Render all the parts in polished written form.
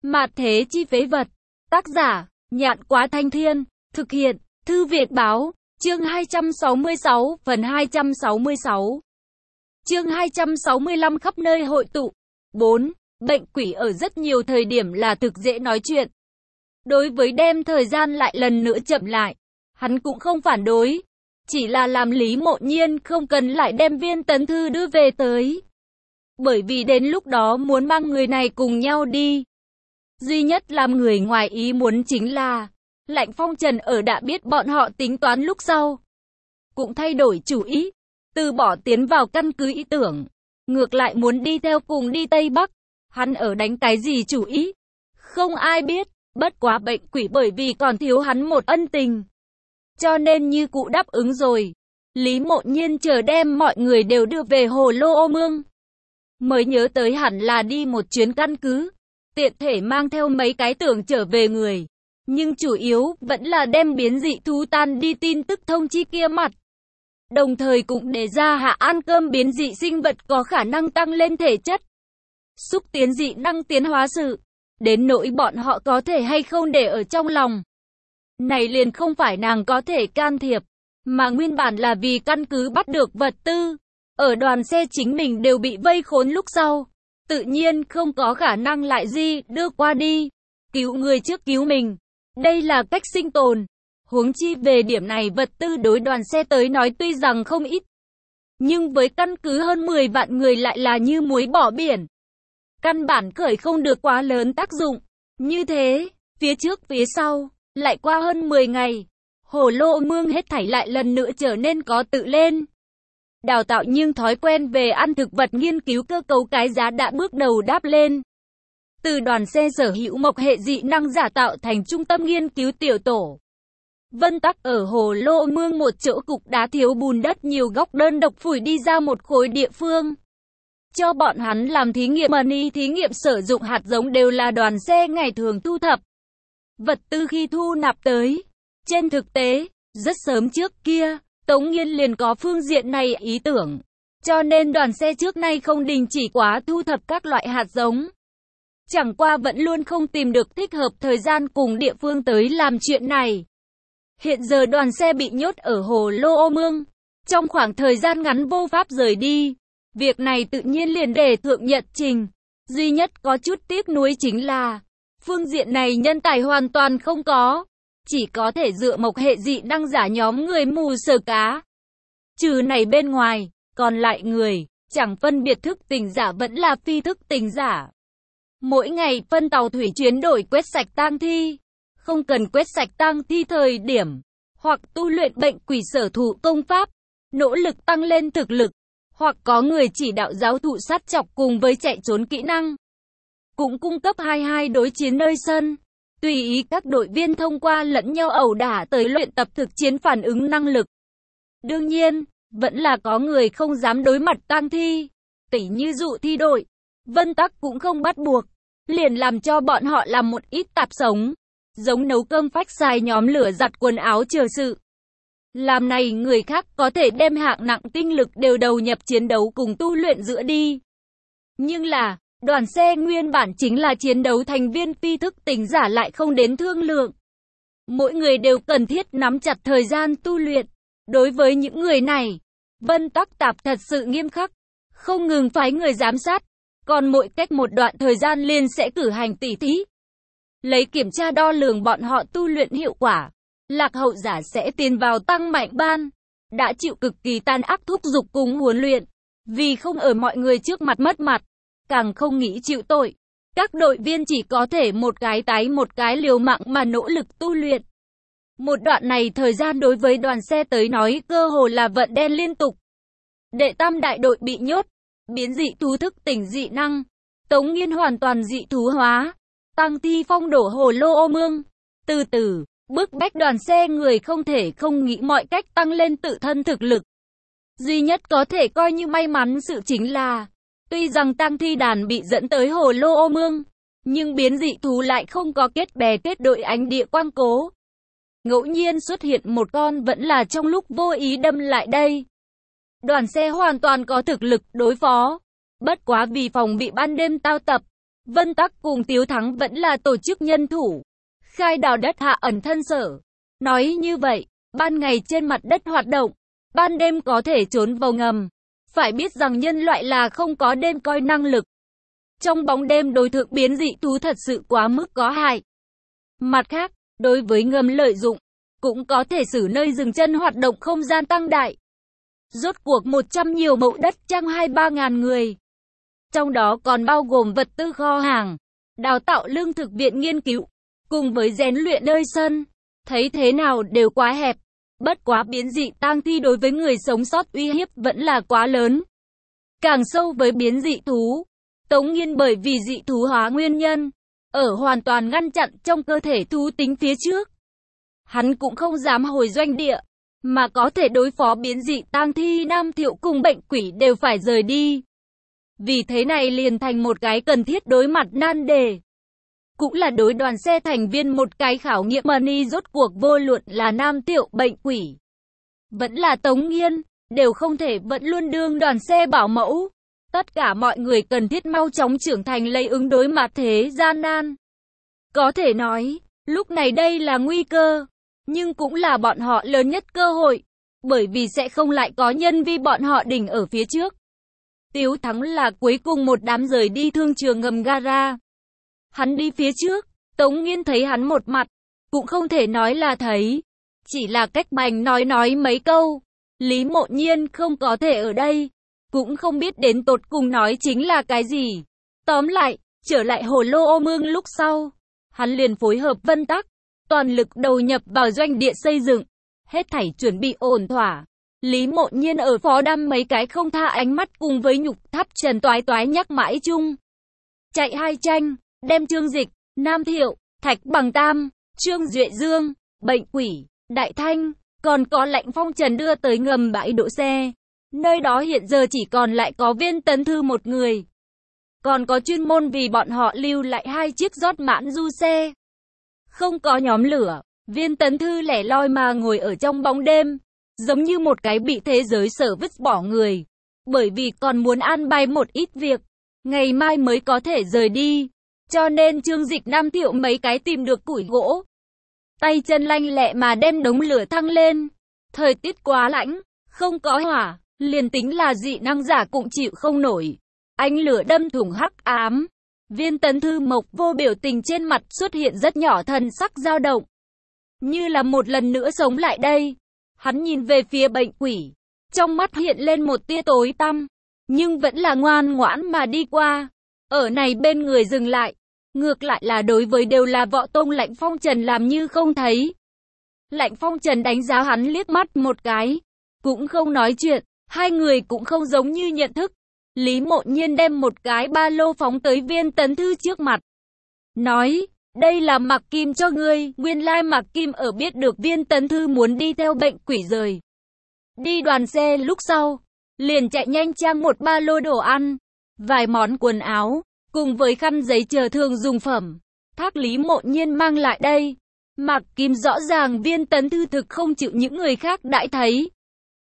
Mạt thế chi phế vật. Tác giả, Nhạn Quá Thanh Thiên. Thực hiện, Thư Việt Báo. Chương 266, phần 266. Chương 265 khắp nơi hội tụ. 4. Bệnh quỷ ở rất nhiều thời điểm là thực dễ nói chuyện. Đối với đem thời gian lại lần nữa chậm lại, hắn cũng không phản đối. Chỉ là làm Lý Mộ Nhiên không cần lại đem Viên Tấn Thư đưa về tới. Bởi vì đến lúc đó muốn mang người này cùng nhau đi. Duy nhất làm người ngoài ý muốn chính là Lạnh Phong Trần ở đã biết bọn họ tính toán lúc sau cũng thay đổi chủ ý, từ bỏ tiến vào căn cứ ý tưởng, ngược lại muốn đi theo cùng đi Tây Bắc. Hắn ở đánh cái gì chủ ý? Không ai biết, bất quá bệnh quỷ bởi vì còn thiếu hắn một ân tình, cho nên như cũ đáp ứng rồi. Lý Mộ Nhiên chờ đem mọi người đều đưa về Hồ Lô Ô Mương, mới nhớ tới hẳn là đi một chuyến căn cứ, tiện thể mang theo mấy cái tưởng trở về người. Nhưng chủ yếu vẫn là đem biến dị thú tan đi tin tức thông chi kia mặt. Đồng thời cũng đề ra hạ ăn cơm biến dị sinh vật có khả năng tăng lên thể chất, xúc tiến dị năng tiến hóa sự. Đến nỗi bọn họ có thể hay không để ở trong lòng, này liền không phải nàng có thể can thiệp, mà nguyên bản là vì căn cứ bắt được vật tư. Ở đoàn xe chính mình đều bị vây khốn lúc sau, tự nhiên không có khả năng lại đưa qua đi. Cứu người trước cứu mình, đây là cách sinh tồn. Huống chi về điểm này vật tư đối đoàn xe tới nói tuy rằng không ít, nhưng với căn cứ hơn 10 vạn người lại là như muối bỏ biển. Căn bản khởi không được quá lớn tác dụng. Như thế, phía trước phía sau, lại qua hơn 10 ngày, Hồ Lô Mương hết thảy lại lần nữa trở nên có tự lên. Đào tạo nhưng thói quen về ăn thực vật nghiên cứu cơ cấu cái giá đã bước đầu đáp lên. Từ đoàn xe sở hữu mộc hệ dị năng giả tạo thành trung tâm nghiên cứu tiểu tổ. Vân Tắc ở Hồ Lô Mương một chỗ cục đá thiếu bùn đất nhiều góc đơn độc phủi đi ra một khối địa phương, cho bọn hắn làm thí nghiệm. Money thí nghiệm sử dụng hạt giống đều là đoàn xe ngày thường thu thập vật tư khi thu nạp tới. Trên thực tế, rất sớm trước kia, Tống Nghiên liền có phương diện này ý tưởng, cho nên đoàn xe trước nay không đình chỉ quá thu thập các loại hạt giống. Chẳng qua vẫn luôn không tìm được thích hợp thời gian cùng địa phương tới làm chuyện này. Hiện giờ đoàn xe bị nhốt ở Hồ Lô Ô Mương, trong khoảng thời gian ngắn vô pháp rời đi. Việc này tự nhiên liền để thượng nhật trình. Duy nhất có chút tiếc nuối chính là phương diện này nhân tài hoàn toàn không có, chỉ có thể dựa mộc hệ dị năng giả nhóm người mù sờ cá. Trừ này bên ngoài, còn lại người, chẳng phân biệt thức tỉnh giả vẫn là phi thức tỉnh giả. Mỗi ngày phân tàu thủy chuyến đổi quét sạch tang thi, không cần quét sạch tang thi thời điểm, hoặc tu luyện bệnh quỷ sở thụ công pháp, nỗ lực tăng lên thực lực, hoặc có người chỉ đạo giáo thụ sát chọc cùng với chạy trốn kỹ năng. Cũng cung cấp 22 đối chiến nơi sân, tùy ý các đội viên thông qua lẫn nhau ẩu đả tới luyện tập thực chiến phản ứng năng lực. Đương nhiên, vẫn là có người không dám đối mặt tang thi, tỉ như dụ thi đội. Vân Tắc cũng không bắt buộc, liền làm cho bọn họ làm một ít tạp sống, giống nấu cơm phách xài nhóm lửa giặt quần áo chờ sự. Làm này người khác có thể đem hạng nặng tinh lực đều đầu nhập chiến đấu cùng tu luyện giữa đi. Nhưng là, đoàn xe nguyên bản chính là chiến đấu thành viên phi thức tỉnh giả lại không đến thương lượng. Mỗi người đều cần thiết nắm chặt thời gian tu luyện. Đối với những người này, Vân Tắc Tạp thật sự nghiêm khắc, không ngừng phái người giám sát, còn mỗi cách một đoạn thời gian liền sẽ cử hành tỉ thí, lấy kiểm tra đo lường bọn họ tu luyện hiệu quả. Lạc hậu giả sẽ tiến vào tăng mạnh ban, đã chịu cực kỳ tàn ác thúc giục cùng huấn luyện, vì không ở mọi người trước mặt mất mặt, càng không nghĩ chịu tội. Các đội viên chỉ có thể một cái tái một cái liều mạng mà nỗ lực tu luyện. Một đoạn này thời gian đối với đoàn xe tới nói cơ hồ là vận đen liên tục. Đệ tam đại đội bị nhốt, biến dị thú thức tỉnh dị năng, Tống Nghiên hoàn toàn dị thú hóa, tăng thi phong đổ Hồ Lô Ô Mương, từ từ bức bách đoàn xe người không thể không nghĩ mọi cách tăng lên tự thân thực lực. Duy nhất có thể coi như may mắn sự chính là, tuy rằng tăng thi đàn bị dẫn tới Hồ Lô Ô Mương, nhưng biến dị thú lại không có kết bè kết đội ánh địa quang cố. Ngẫu nhiên xuất hiện một con vẫn là trong lúc vô ý đâm lại đây. Đoàn xe hoàn toàn có thực lực đối phó. Bất quá vì phòng bị ban đêm tao tập, Vân Tắc cùng Tiếu Thắng vẫn là tổ chức nhân thủ, khai đào đất hạ ẩn thân sở. Nói như vậy, ban ngày trên mặt đất hoạt động, ban đêm có thể trốn vào ngầm. Phải biết rằng nhân loại là không có đêm coi năng lực. Trong bóng đêm đối tượng biến dị thú thật sự quá mức có hại. Mặt khác, đối với ngầm lợi dụng, cũng có thể xử nơi dừng chân hoạt động không gian tăng đại. Rốt cuộc 100 nhiều mẫu đất trang 2-3 ngàn người. Trong đó còn bao gồm vật tư kho hàng, đào tạo lương thực viện nghiên cứu, cùng với rèn luyện nơi sân. Thấy thế nào đều quá hẹp. Bất quá biến dị tang thi đối với người sống sót uy hiếp vẫn là quá lớn. Càng sâu với biến dị thú, Tống Nghiên bởi vì dị thú hóa nguyên nhân, ở hoàn toàn ngăn chặn trong cơ thể thú tính phía trước. Hắn cũng không dám hồi doanh địa, mà có thể đối phó biến dị tang thi. Nam Thiệu cùng Bệnh Quỷ đều phải rời đi. Vì thế này liền thành một cái cần thiết đối mặt nan đề. Cũng là đối đoàn xe thành viên một cái khảo nghiệm money. Rốt cuộc vô luận là Nam Thiệu, Bệnh Quỷ, vẫn là Tống Nghiên, đều không thể vẫn luôn đương đoàn xe bảo mẫu. Tất cả mọi người cần thiết mau chóng trưởng thành lấy ứng đối mặt thế gian nan. Có thể nói, lúc này đây là nguy cơ, nhưng cũng là bọn họ lớn nhất cơ hội, bởi vì sẽ không lại có nhân vi bọn họ đỉnh ở phía trước. Tiếu Thắng là cuối cùng một đám rời đi thương trường ngầm gara. Hắn đi phía trước, Tống Nghiên thấy hắn một mặt, cũng không thể nói là thấy, chỉ là cách bành nói mấy câu. Lý Mộ Nhiên không có thể ở đây, cũng không biết đến tột cùng nói chính là cái gì. Tóm lại, trở lại Hồ Lô Ô Mương lúc sau, hắn liền phối hợp Vân Tắc, toàn lực đầu nhập vào doanh địa xây dựng, hết thảy chuẩn bị ổn thỏa. Lý Mộ Nhiên ở phó đam mấy cái không tha ánh mắt cùng với Nhục Tháp Trần toái toái nhắc mãi chung. Chạy hai tranh, đem Trương Dịch, Nam Thiệu, Thạch Bằng Tam, Trương Duệ Dương, Bệnh Quỷ, Đại Thanh, còn có Lạnh Phong Trần đưa tới ngầm bãi đỗ xe. Nơi đó hiện giờ chỉ còn lại có Viên Tấn Thư một người. Còn có chuyên môn vì bọn họ lưu lại 2 chiếc rót mãn du xe. Không có nhóm lửa, Viên Tấn Thư lẻ loi mà ngồi ở trong bóng đêm, giống như một cái bị thế giới sở vứt bỏ người. Bởi vì còn muốn an bài một ít việc, ngày mai mới có thể rời đi. Cho nên Trương Dịch, Nam Thiệu mấy cái tìm được củi gỗ, tay chân lanh lẹ mà đem đống lửa thăng lên. Thời tiết quá lạnh, không có hỏa, liền tính là dị năng giả cũng chịu không nổi. Ánh lửa đâm thủng hắc ám. Viên Tấn Thư mộc vô biểu tình trên mặt xuất hiện rất nhỏ thần sắc dao động, như là một lần nữa sống lại đây. Hắn nhìn về phía Bệnh Quỷ, trong mắt hiện lên một tia tối tăm, nhưng vẫn là ngoan ngoãn mà đi qua. Ở này bên người dừng lại, ngược lại là đối với đều là Võ Tông Lạnh Phong Trần làm như không thấy. Lạnh Phong Trần đánh giá hắn liếc mắt một cái, cũng không nói chuyện, hai người cũng không giống như nhận thức. Lý Mộ Nhiên đem một cái ba lô phóng tới Viên Tấn Thư trước mặt, nói, đây là Mạc Kim cho ngươi. Nguyên lai Mạc Kim ở biết được Viên Tấn Thư muốn đi theo Bệnh Quỷ rời đi đoàn xe lúc sau, liền chạy nhanh trang một ba lô đồ ăn, vài món quần áo, cùng với khăn giấy chờ thường dùng phẩm, thác Lý Mộ Nhiên mang lại đây. Mạc Kim rõ ràng Viên Tấn Thư thực không chịu những người khác đãi thấy.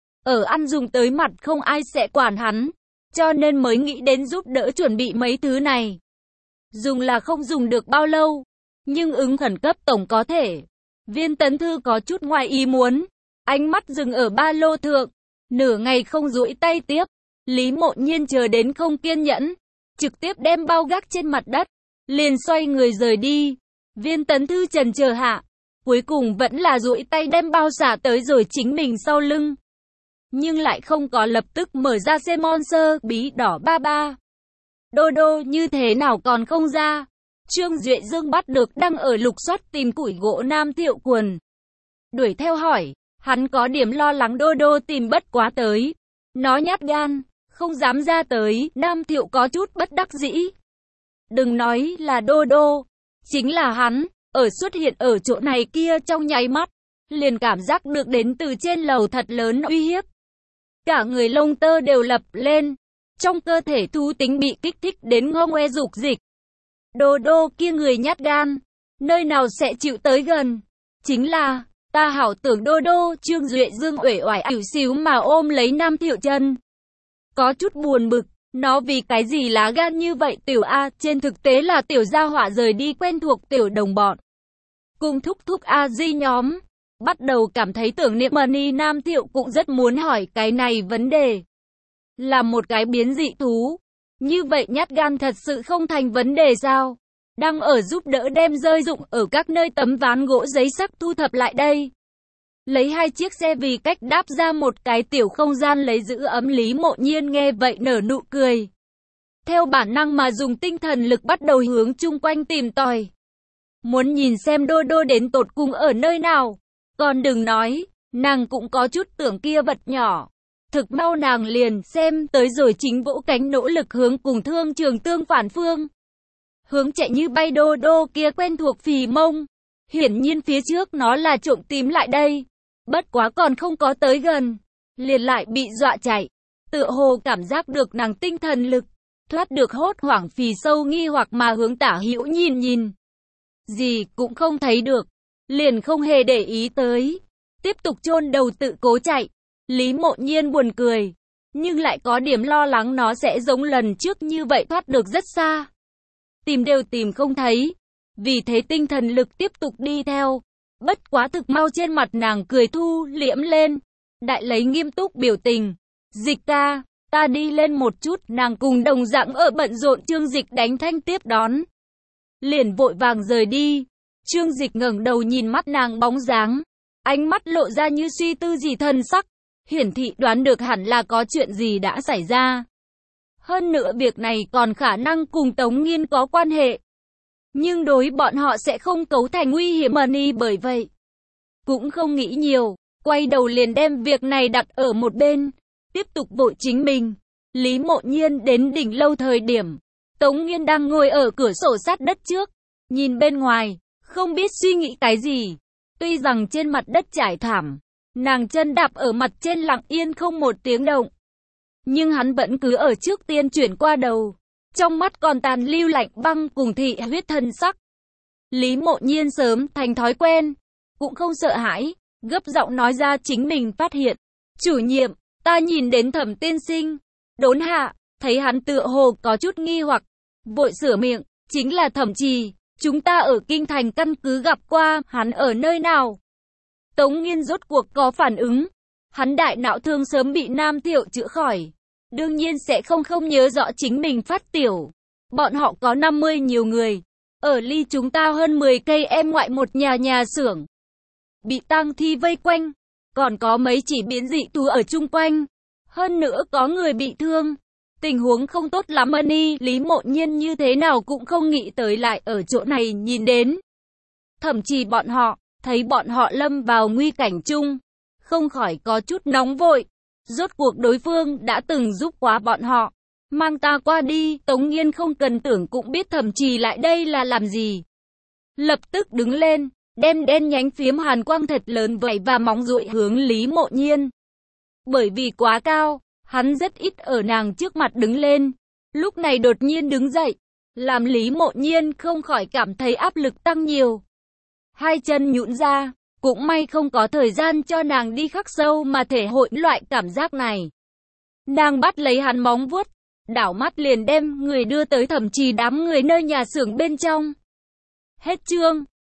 Ở ăn dùng tới mặt không ai sẽ quản hắn, cho nên mới nghĩ đến giúp đỡ chuẩn bị mấy thứ này. Dùng là không dùng được bao lâu, nhưng ứng khẩn cấp tổng có thể. Viên Tấn Thư có chút ngoài ý muốn, ánh mắt dừng ở ba lô thượng, nửa ngày không duỗi tay tiếp. Lý Mộ Nhiên chờ đến không kiên nhẫn, trực tiếp đem bao gác trên mặt đất, liền xoay người rời đi. Viên Tấn Thư chần chờ hạ, cuối cùng vẫn là duỗi tay đem bao xả tới rồi chính mình sau lưng, nhưng lại không có lập tức mở ra xe Monster bí đỏ 33. Đô đô như thế nào còn không ra? Trương Duệ Dương bắt được đang ở lục soát tìm củi gỗ Nam Thiệu quần, đuổi theo hỏi, hắn có điểm lo lắng đô đô tìm bất quá tới. Nó nhát gan, không dám ra tới. Nam Thiệu có chút bất đắc dĩ. Đừng nói là đô đô, chính là hắn, ở xuất hiện ở chỗ này kia trong nháy mắt, liền cảm giác được đến từ trên lầu thật lớn uy hiếp. Cả người lông tơ đều lập lên, trong cơ thể thú tính bị kích thích đến ngông ngoe dục dịch. Đô đô kia người nhát gan, nơi nào sẽ chịu tới gần. Chính là, ta hảo tưởng đô đô. Trương Duệ Dương uể oải ỉu xíu mà ôm lấy Nam Thiệu chân, có chút buồn bực. Nó vì cái gì lá gan như vậy Tiểu A, trên thực tế là Tiểu gia hỏa rời đi quen thuộc Tiểu đồng bọn. Cùng thúc thúc A Di nhóm. Bắt đầu cảm thấy tưởng niệm Mani Nam Thiệu cũng rất muốn hỏi cái này vấn đề. Là một cái biến dị thú. Như vậy nhát gan thật sự không thành vấn đề sao? Đang ở giúp đỡ đem rơi dụng ở các nơi tấm ván gỗ giấy sắc thu thập lại đây. Lấy 2 chiếc xe vì cách đáp ra một cái tiểu không gian lấy giữ ấm. Lý Mộ Nhiên nghe vậy nở nụ cười. Theo bản năng mà dùng tinh thần lực bắt đầu hướng chung quanh tìm tòi. Muốn nhìn xem Đô Đô đến tột cùng ở nơi nào. Còn đừng nói, nàng cũng có chút tưởng kia vật nhỏ. Thực mau nàng liền xem tới rồi chính vỗ cánh nỗ lực hướng cùng Thương Trường tương phản phương. Hướng chạy như bay Đô Đô kia quen thuộc phì mông. Hiển nhiên phía trước nó là trộm tím lại đây. Bất quá còn không có tới gần. Liền lại bị dọa chạy. Tựa hồ cảm giác được nàng tinh thần lực. Thoát được hốt hoảng phì sâu nghi hoặc mà hướng tả hữu nhìn. Gì cũng không thấy được. Liền không hề để ý tới. Tiếp tục chôn đầu tự cố chạy. Lý Mộ Nhiên buồn cười. Nhưng lại có điểm lo lắng nó sẽ giống lần trước như vậy thoát được rất xa. Tìm đều tìm không thấy. Vì thế tinh thần lực tiếp tục đi theo. Bất quá thực mau trên mặt nàng cười thu liễm lên. Đại lấy nghiêm túc biểu tình. Dịch ca, ta đi lên một chút. Nàng cùng đồng dạng ở bận rộn. Trương Dịch đánh thanh tiếp đón. Liền vội vàng rời đi. Trương Dịch ngẩng đầu nhìn mắt nàng bóng dáng. Ánh mắt lộ ra như suy tư gì thần sắc. Hiển thị đoán được hẳn là có chuyện gì đã xảy ra. Hơn nữa việc này còn khả năng cùng Tống Nghiên có quan hệ. Nhưng đối bọn họ sẽ không cấu thành nguy hiểm Mani bởi vậy. Cũng không nghĩ nhiều, quay đầu liền đem việc này đặt ở một bên. Tiếp tục vội chính mình. Lý Mộ Nhiên đến đỉnh lâu thời điểm. Tống Nghiên đang ngồi ở cửa sổ sát đất trước. Nhìn bên ngoài, không biết suy nghĩ cái gì. Tuy rằng trên mặt đất trải thảm. Nàng chân đạp ở mặt trên lặng yên không một tiếng động. Nhưng hắn vẫn cứ ở trước tiên chuyển qua đầu. Trong mắt còn tàn lưu lạnh băng cùng thị huyết thân sắc. Lý Mộ Nhiên sớm thành thói quen. Cũng không sợ hãi. Gấp giọng nói ra chính mình phát hiện. Chủ nhiệm, ta nhìn đến Thẩm tiên sinh. Đốn hạ, thấy hắn tựa hồ có chút nghi hoặc. Vội sửa miệng, chính là Thẩm Trì. Chúng ta ở Kinh Thành căn cứ gặp qua, hắn ở nơi nào? Tống Nghiên rốt cuộc có phản ứng. Hắn đại não thương sớm bị Nam Thiệu chữa khỏi. Đương nhiên sẽ không nhớ rõ chính mình phát tiểu. Bọn họ có 50 nhiều người. Ở ly chúng ta hơn 10 cây em ngoại một nhà xưởng. Bị tang thi vây quanh. Còn có mấy chỉ biến dị thú ở chung quanh. Hơn nữa có người bị thương. Tình huống không tốt lắm Mani. Lý Mộ Nhiên như thế nào cũng không nghĩ tới lại ở chỗ này nhìn đến. Thậm chí bọn họ, thấy bọn họ lâm vào nguy cảnh chung. Không khỏi có chút nóng vội. Rốt cuộc đối phương đã từng giúp quá bọn họ. Mang ta qua đi, Tống Nghiên không cần tưởng cũng biết Thẩm Trì lại đây là làm gì. Lập tức đứng lên, đem đen nhánh phiếm hàn quang thật lớn vẩy và móng duỗi hướng Lý Mộ Nhiên. Bởi vì quá cao, hắn rất ít ở nàng trước mặt đứng lên. Lúc này đột nhiên đứng dậy, làm Lý Mộ Nhiên không khỏi cảm thấy áp lực tăng nhiều. Hai chân nhũn ra. Cũng may không có thời gian cho nàng đi khắc sâu mà thể hội loại cảm giác này. Nàng bắt lấy hắn móng vuốt, đảo mắt liền đem người đưa tới Thẩm Trì đám người nơi nhà xưởng bên trong. Hết chương.